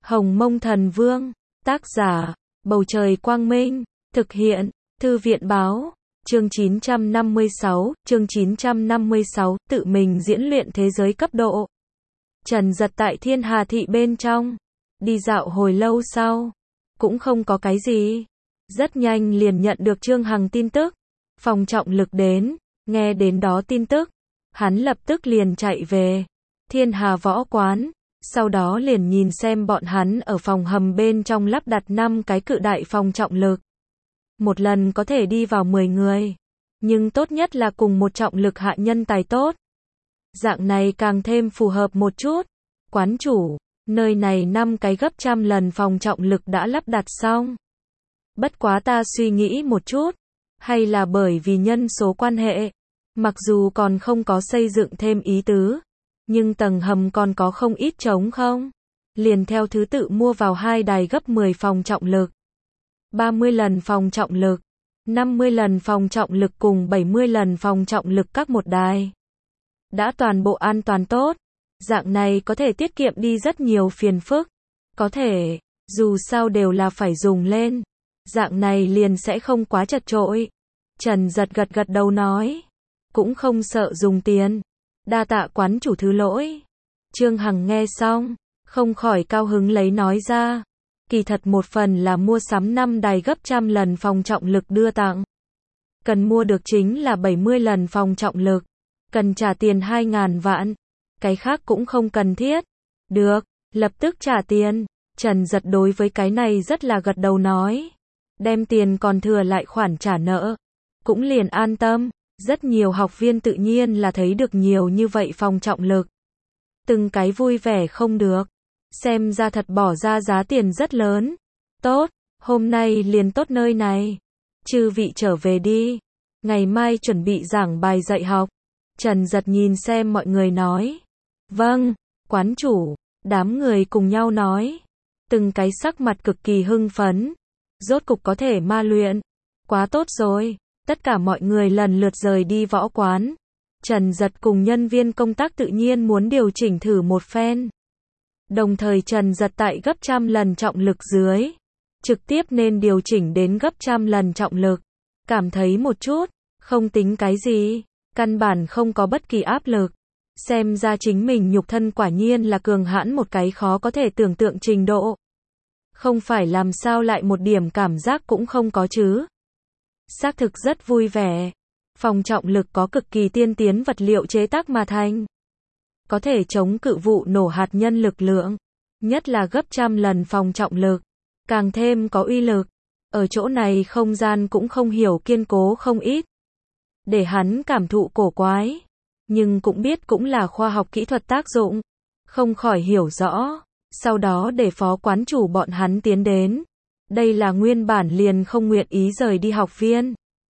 Hồng Mông Thần Vương, tác giả, Bầu Trời Quang Minh, thực hiện, Thư viện Báo, chương 956, tự mình diễn luyện thế giới cấp độ. Trần Giật tại Thiên Hà Thị bên trong, đi dạo hồi lâu sau, cũng không có cái gì. Rất nhanh liền nhận được Trương Hằng tin tức, Phòng Trọng Lực đến, nghe đến đó tin tức, hắn lập tức liền chạy về Thiên Hà Võ Quán, sau đó liền nhìn xem bọn hắn ở phòng hầm bên trong lắp đặt 5 cái cự đại phòng trọng lực. Một lần có thể đi vào 10 người, nhưng tốt nhất là cùng một trọng lực hạ nhân tài tốt. Dạng này càng thêm phù hợp một chút. Quán chủ, nơi này 5 cái gấp trăm lần phòng trọng lực đã lắp đặt xong. Bất quá ta suy nghĩ một chút, hay là bởi vì nhân số quan hệ, mặc dù còn không có xây dựng thêm ý tứ, nhưng tầng hầm còn có không ít trống không? Liền theo thứ tự mua vào 2 đài gấp 10 phòng trọng lực, 30 lần phòng trọng lực, 50 lần phòng trọng lực cùng 70 lần phòng trọng lực các một đài. Đã toàn bộ an toàn tốt, dạng này có thể tiết kiệm đi rất nhiều phiền phức. Có thể, dù sao đều là phải dùng lên, dạng này liền sẽ không quá chật chội. Trần Giật gật gật đầu nói, cũng không sợ dùng tiền. Đa tạ quán chủ thứ lỗi. Trương Hằng nghe xong, không khỏi cao hứng lấy nói ra, kỳ thật một phần là mua sắm 5 đài gấp trăm lần phòng trọng lực đưa tặng. Cần mua được chính là 70 lần phòng trọng lực, cần trả tiền 2.000 vạn, cái khác cũng không cần thiết. Được, lập tức trả tiền. Trần Giật đối với cái này rất là gật đầu nói, đem tiền còn thừa lại khoản trả nợ, cũng liền an tâm. Rất nhiều học viên tự nhiên là thấy được nhiều như vậy phòng trọng lực, từng cái vui vẻ không được, xem ra thật bỏ ra giá tiền rất lớn. Tốt, hôm nay liền tốt nơi này, chư vị trở về đi, ngày mai chuẩn bị giảng bài dạy học. Trần Giật nhìn xem mọi người nói, vâng, quán chủ. Đám người cùng nhau nói, từng cái sắc mặt cực kỳ hưng phấn, rốt cục có thể ma luyện, quá tốt rồi. Tất cả mọi người lần lượt rời đi võ quán. Trần Giật cùng nhân viên công tác tự nhiên muốn điều chỉnh thử một phen. Đồng thời Trần Giật tại gấp trăm lần trọng lực dưới, trực tiếp nên điều chỉnh đến gấp trăm lần trọng lực. Cảm thấy một chút, không tính cái gì, căn bản không có bất kỳ áp lực. Xem ra chính mình nhục thân quả nhiên là cường hãn một cái khó có thể tưởng tượng trình độ. Không phải làm sao lại một điểm cảm giác cũng không có chứ. Xác thực rất vui vẻ. Phòng trọng lực có cực kỳ tiên tiến vật liệu chế tác mà thành, có thể chống cự vụ nổ hạt nhân lực lượng, nhất là gấp trăm lần phòng trọng lực, càng thêm có uy lực. Ở chỗ này không gian cũng không hiểu kiên cố không ít, để hắn cảm thụ cổ quái, nhưng cũng biết cũng là khoa học kỹ thuật tác dụng, không khỏi hiểu rõ. Sau đó để phó quán chủ bọn hắn tiến đến. Đây là nguyên bản liền không nguyện ý rời đi học viên,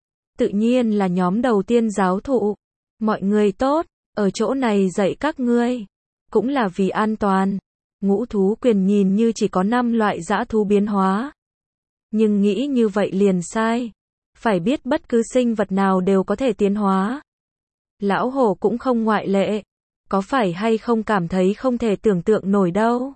tự nhiên là nhóm đầu tiên giáo thụ. Mọi người tốt, ở chỗ này dạy các ngươi, cũng là vì an toàn. Ngũ thú quyền nhìn như chỉ có 5 loại dã thú biến hóa, nhưng nghĩ như vậy liền sai. Phải biết bất cứ sinh vật nào đều có thể tiến hóa, lão hổ cũng không ngoại lệ. Có phải hay không cảm thấy không thể tưởng tượng nổi đâu?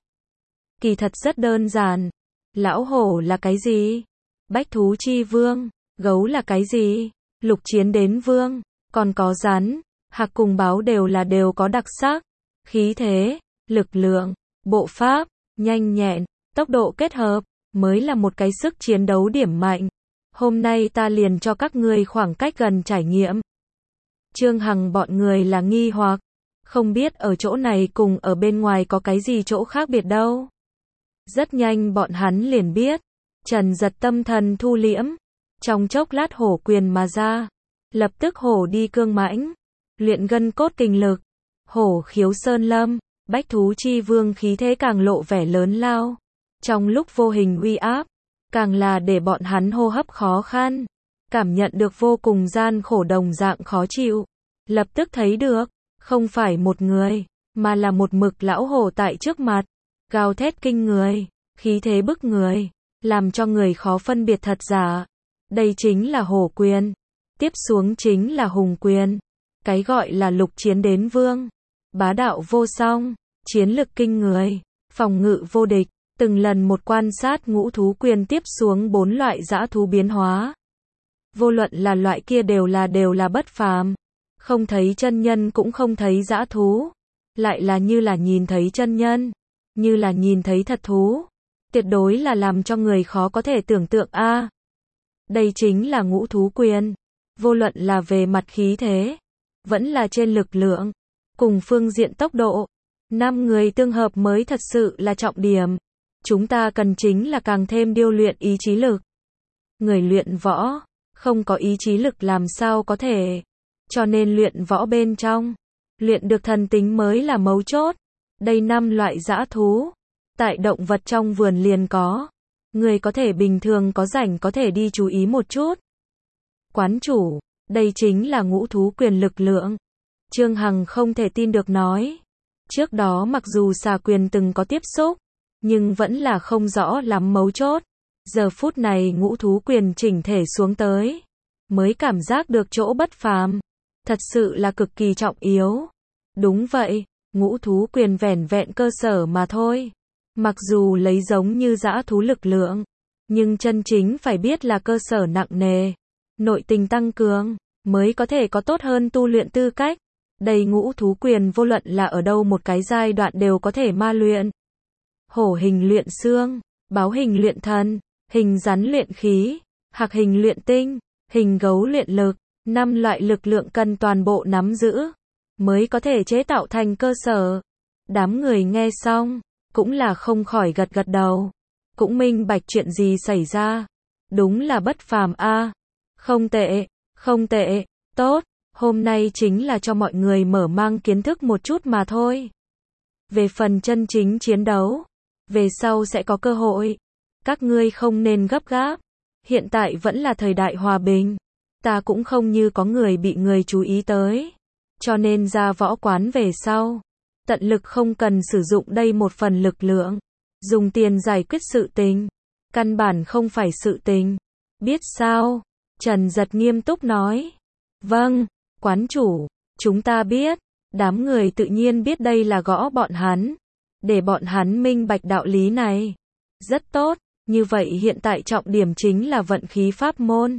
Kỳ thật rất đơn giản. Lão hổ là cái gì? Bách thú chi vương. Gấu là cái gì? Lục chiến đến vương. Còn có rắn, hạc cùng báo đều có đặc sắc, khí thế, lực lượng, bộ pháp, nhanh nhẹn, tốc độ kết hợp, mới là một cái sức chiến đấu điểm mạnh. Hôm nay ta liền cho các ngươi khoảng cách gần trải nghiệm. Trương Hằng bọn người là nghi hoặc, không biết ở chỗ này cùng ở bên ngoài có cái gì chỗ khác biệt đâu. Rất nhanh bọn hắn liền biết. Trần Giật tâm thần thu liễm, trong chốc lát hổ quyền mà ra, lập tức hổ đi cương mãnh, luyện gân cốt kinh lực, hổ khiếu sơn lâm. Bách thú chi vương khí thế càng lộ vẻ lớn lao, trong lúc vô hình uy áp, càng là để bọn hắn hô hấp khó khăn, cảm nhận được vô cùng gian khổ đồng dạng khó chịu. Lập tức thấy được, không phải một người, mà là một mực lão hổ tại trước mặt, gào thét kinh người, khí thế bức người, làm cho người khó phân biệt thật giả. Đây chính là hổ quyền, tiếp xuống chính là hùng quyền. Cái gọi là lục chiến đến vương, bá đạo vô song, chiến lực kinh người, phòng ngự vô địch, từng lần một quan sát ngũ thú quyền tiếp xuống 4 loại dã thú biến hóa. Vô luận là loại kia đều là bất phàm. Không thấy chân nhân cũng không thấy dã thú. Lại là như là nhìn thấy chân nhân. Như là nhìn thấy thật thú. Tuyệt đối là làm cho người khó có thể tưởng tượng a. Đây chính là ngũ thú quyền. Vô luận là về mặt khí thế, vẫn là trên lực lượng, cùng phương diện tốc độ. 5 người tương hợp mới thật sự là trọng điểm. Chúng ta cần chính là càng thêm điêu luyện ý chí lực. Người luyện võ, không có ý chí lực làm sao có thể. Cho nên luyện võ bên trong, luyện được thần tính mới là mấu chốt. Đây 5 loại dã thú, tại động vật trong vườn liền có. Người có thể bình thường có rảnh có thể đi chú ý một chút. Quán chủ, đây chính là ngũ thú quyền lực lượng. Trương Hằng không thể tin được nói. Trước đó mặc dù xà quyền từng có tiếp xúc, nhưng vẫn là không rõ lắm mấu chốt. Giờ phút này ngũ thú quyền chỉnh thể xuống tới, mới cảm giác được chỗ bất phàm. Thật sự là cực kỳ trọng yếu. Đúng vậy, ngũ thú quyền vẻn vẹn cơ sở mà thôi. Mặc dù lấy giống như dã thú lực lượng, nhưng chân chính phải biết là cơ sở nặng nề, nội tình tăng cường, mới có thể có tốt hơn tu luyện tư cách. Đây ngũ thú quyền vô luận là ở đâu một cái giai đoạn đều có thể ma luyện. Hổ hình luyện xương, báo hình luyện thần, hình rắn luyện khí, hạc hình luyện tinh, hình gấu luyện lực. 5 loại lực lượng cần toàn bộ nắm giữ, mới có thể chế tạo thành cơ sở. Đám người nghe xong, cũng là không khỏi gật gật đầu. Cũng minh bạch chuyện gì xảy ra. Đúng là bất phàm a. Không tệ, không tệ, tốt. Hôm nay chính là cho mọi người mở mang kiến thức một chút mà thôi. Về phần chân chính chiến đấu, về sau sẽ có cơ hội. Các ngươi không nên gấp gáp. Hiện tại vẫn là thời đại hòa bình. Ta cũng không như có người bị người chú ý tới. Cho nên ra võ quán về sau, tận lực không cần sử dụng đây một phần lực lượng. Dùng tiền giải quyết sự tình. Căn bản không phải sự tình. Biết sao? Trần Giật nghiêm túc nói. Vâng, quán chủ, chúng ta biết. Đám người tự nhiên biết đây là gõ bọn hắn. Để bọn hắn minh bạch đạo lý này. Rất tốt, như vậy hiện tại trọng điểm chính là vận khí pháp môn.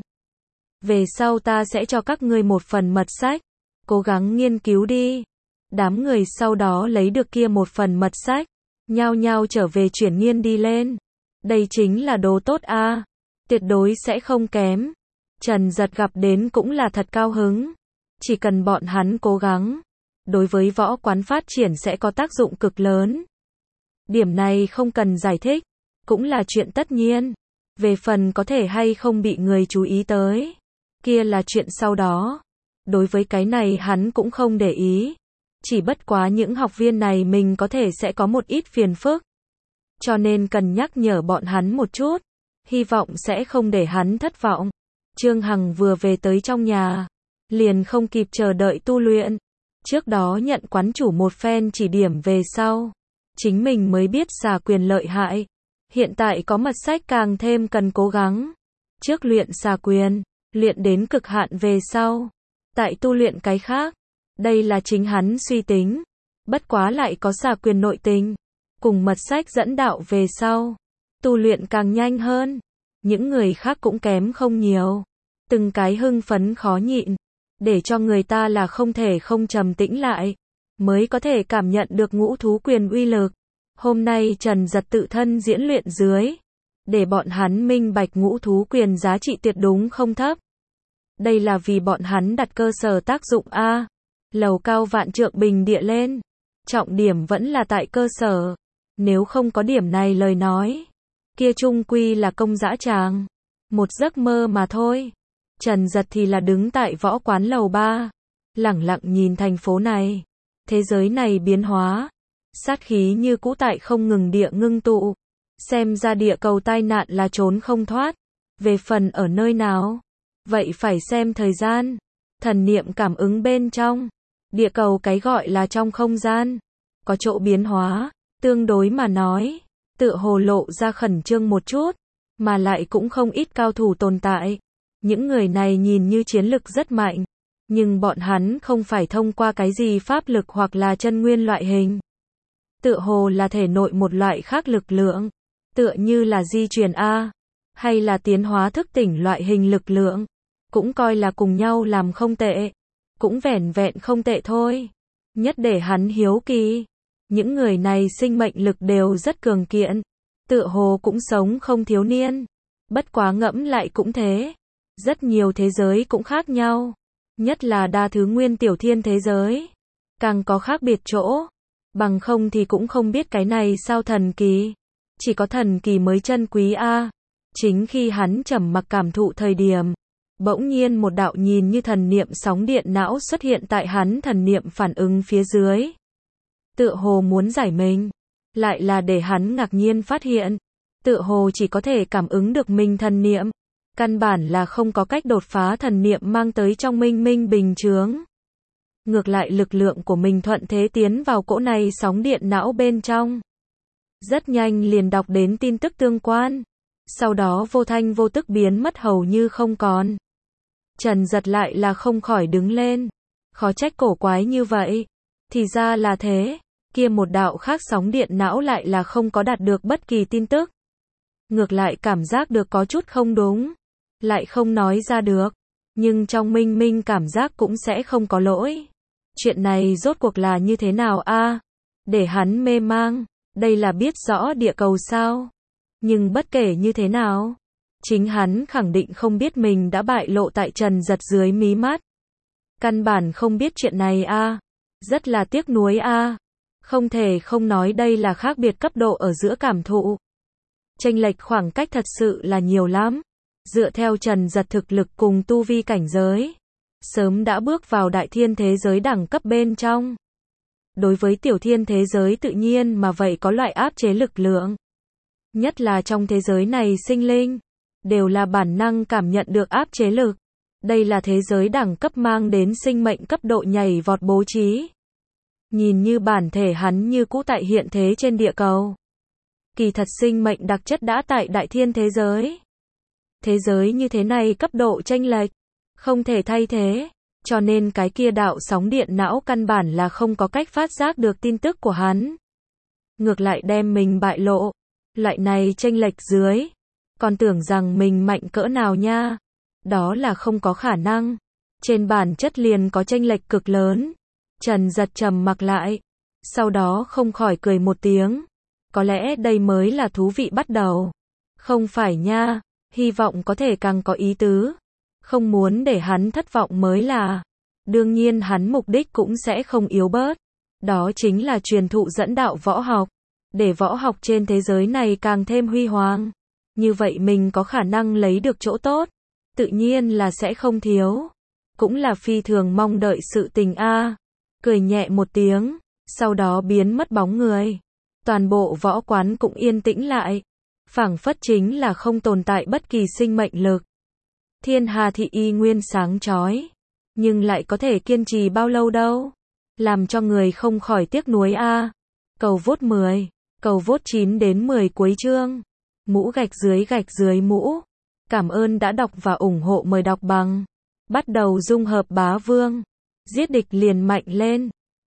Về sau ta sẽ cho các ngươi một phần mật sách. Cố gắng nghiên cứu đi. Đám người sau đó lấy được kia một phần mật sách. Nhao nhao trở về chuyển nghiên đi lên. Đây chính là đồ tốt a. Tuyệt đối sẽ không kém. Trần Giật gặp đến cũng là thật cao hứng. Chỉ cần bọn hắn cố gắng, đối với võ quán phát triển sẽ có tác dụng cực lớn. Điểm này không cần giải thích, cũng là chuyện tất nhiên. Về phần có thể hay không bị người chú ý tới, kia là chuyện sau đó. Đối với cái này hắn cũng không để ý. Chỉ bất quá những học viên này mình có thể sẽ có một ít phiền phức. Cho nên cần nhắc nhở bọn hắn một chút. Hy vọng sẽ không để hắn thất vọng. Trương Hằng vừa về tới trong nhà, liền không kịp chờ đợi tu luyện. Trước đó nhận quán chủ một phen chỉ điểm về sau, chính mình mới biết xà quyền lợi hại. Hiện tại có mật sách càng thêm cần cố gắng. Trước luyện xà quyền, luyện đến cực hạn về sau, tại tu luyện cái khác. Đây là chính hắn suy tính. Bất quá lại có xà quyền nội tình, cùng mật sách dẫn đạo về sau, tu luyện càng nhanh hơn. Những người khác cũng kém không nhiều. Từng cái hưng phấn khó nhịn, để cho người ta là không thể không trầm tĩnh lại, mới có thể cảm nhận được ngũ thú quyền uy lực. Hôm nay Trần Giật tự thân diễn luyện dưới, để bọn hắn minh bạch ngũ thú quyền giá trị tuyệt đúng không thấp. Đây là vì bọn hắn đặt cơ sở tác dụng a. Lầu cao vạn trượng bình địa lên. Trọng điểm vẫn là tại cơ sở. Nếu không có điểm này lời nói, kia chung quy là công dã tràng. Một giấc mơ mà thôi. Trần Giật thì là đứng tại võ quán lầu 3. Lẳng lặng nhìn thành phố này. Thế giới này biến hóa. Sát khí như cũ tại không ngừng địa ngưng tụ. Xem ra địa cầu tai nạn là trốn không thoát. Về phần ở nơi nào, vậy phải xem thời gian. Thần niệm cảm ứng bên trong. Địa cầu cái gọi là trong không gian. Có chỗ biến hóa. Tương đối mà nói, tựa hồ lộ ra khẩn trương một chút. Mà lại cũng không ít cao thủ tồn tại. Những người này nhìn như chiến lực rất mạnh. Nhưng bọn hắn không phải thông qua cái gì pháp lực hoặc là chân nguyên loại hình. Tựa hồ là thể nội một loại khác lực lượng. Tựa như là di truyền A, hay là tiến hóa thức tỉnh loại hình lực lượng, cũng coi là cùng nhau làm không tệ, cũng vẻn vẹn không tệ thôi. Nhất để hắn hiếu kỳ, những người này sinh mệnh lực đều rất cường kiện, tựa hồ cũng sống không thiếu niên. Bất quá ngẫm lại cũng thế, rất nhiều thế giới cũng khác nhau, nhất là đa thứ nguyên tiểu thiên thế giới, càng có khác biệt chỗ, bằng không thì cũng không biết cái này sao thần kỳ, chỉ có thần kỳ mới chân quý a. Chính khi hắn trầm mặc cảm thụ thời điểm, bỗng nhiên một đạo nhìn như thần niệm sóng điện não xuất hiện tại hắn thần niệm phản ứng phía dưới. Tựa hồ muốn giải mình, lại là để hắn ngạc nhiên phát hiện, tựa hồ chỉ có thể cảm ứng được mình thần niệm, căn bản là không có cách đột phá thần niệm mang tới trong minh minh bình chướng. Ngược lại lực lượng của mình thuận thế tiến vào cỗ này sóng điện não bên trong. Rất nhanh liền đọc đến tin tức tương quan, sau đó vô thanh vô tức biến mất hầu như không còn. Trần Giật lại là không khỏi đứng lên, khó trách cổ quái như vậy, thì ra là thế, kia một đạo khác sóng điện não lại là không có đạt được bất kỳ tin tức. Ngược lại cảm giác được có chút không đúng, lại không nói ra được, nhưng trong minh minh cảm giác cũng sẽ không có lỗi. Chuyện này rốt cuộc là như thế nào a? Để hắn mê mang, đây là biết rõ địa cầu sao? Nhưng bất kể như thế nào, chính hắn khẳng định không biết mình đã bại lộ tại Trần Giật dưới mí mắt. Căn bản không biết chuyện này a, rất là tiếc nuối a. Không thể không nói đây là khác biệt cấp độ ở giữa cảm thụ. Chênh lệch khoảng cách thật sự là nhiều lắm. Dựa theo Trần Giật thực lực cùng tu vi cảnh giới, sớm đã bước vào đại thiên thế giới đẳng cấp bên trong. Đối với tiểu thiên thế giới tự nhiên mà vậy có loại áp chế lực lượng. Nhất là trong thế giới này sinh linh, đều là bản năng cảm nhận được áp chế lực. Đây là thế giới đẳng cấp mang đến sinh mệnh cấp độ nhảy vọt bố trí. Nhìn như bản thể hắn như cũ tại hiện thế trên địa cầu. Kỳ thật sinh mệnh đặc chất đã tại đại thiên thế giới. Thế giới như thế này cấp độ chênh lệch, không thể thay thế, cho nên cái kia đạo sóng điện não căn bản là không có cách phát giác được tin tức của hắn. Ngược lại đem mình bại lộ, loại này chênh lệch dưới, còn tưởng rằng mình mạnh cỡ nào nha, đó là không có khả năng, trên bản chất liền có chênh lệch cực lớn. Trần Giật trầm mặc lại, sau đó không khỏi cười một tiếng, có lẽ đây mới là thú vị bắt đầu. Không phải nha, hy vọng có thể càng có ý tứ, không muốn để hắn thất vọng mới là. Đương nhiên hắn mục đích cũng sẽ không yếu bớt, đó chính là truyền thụ dẫn đạo võ học, để võ học trên thế giới này càng thêm huy hoàng. Như vậy mình có khả năng lấy được chỗ tốt, tự nhiên là sẽ không thiếu, cũng là phi thường mong đợi sự tình a. Cười nhẹ một tiếng, sau đó biến mất bóng người. Toàn bộ võ quán cũng yên tĩnh lại, phảng phất chính là không tồn tại bất kỳ sinh mệnh lực. Thiên Hà thị y nguyên sáng chói, nhưng lại có thể kiên trì bao lâu đâu, làm cho người không khỏi tiếc nuối a. Cầu vote 10, cầu vote 9 đến 10 cuối chương. Mũ gạch dưới mũ. Cảm ơn đã đọc và ủng hộ, mời đọc bằng. Bắt đầu dung hợp bá vương. Giết địch liền mạnh lên.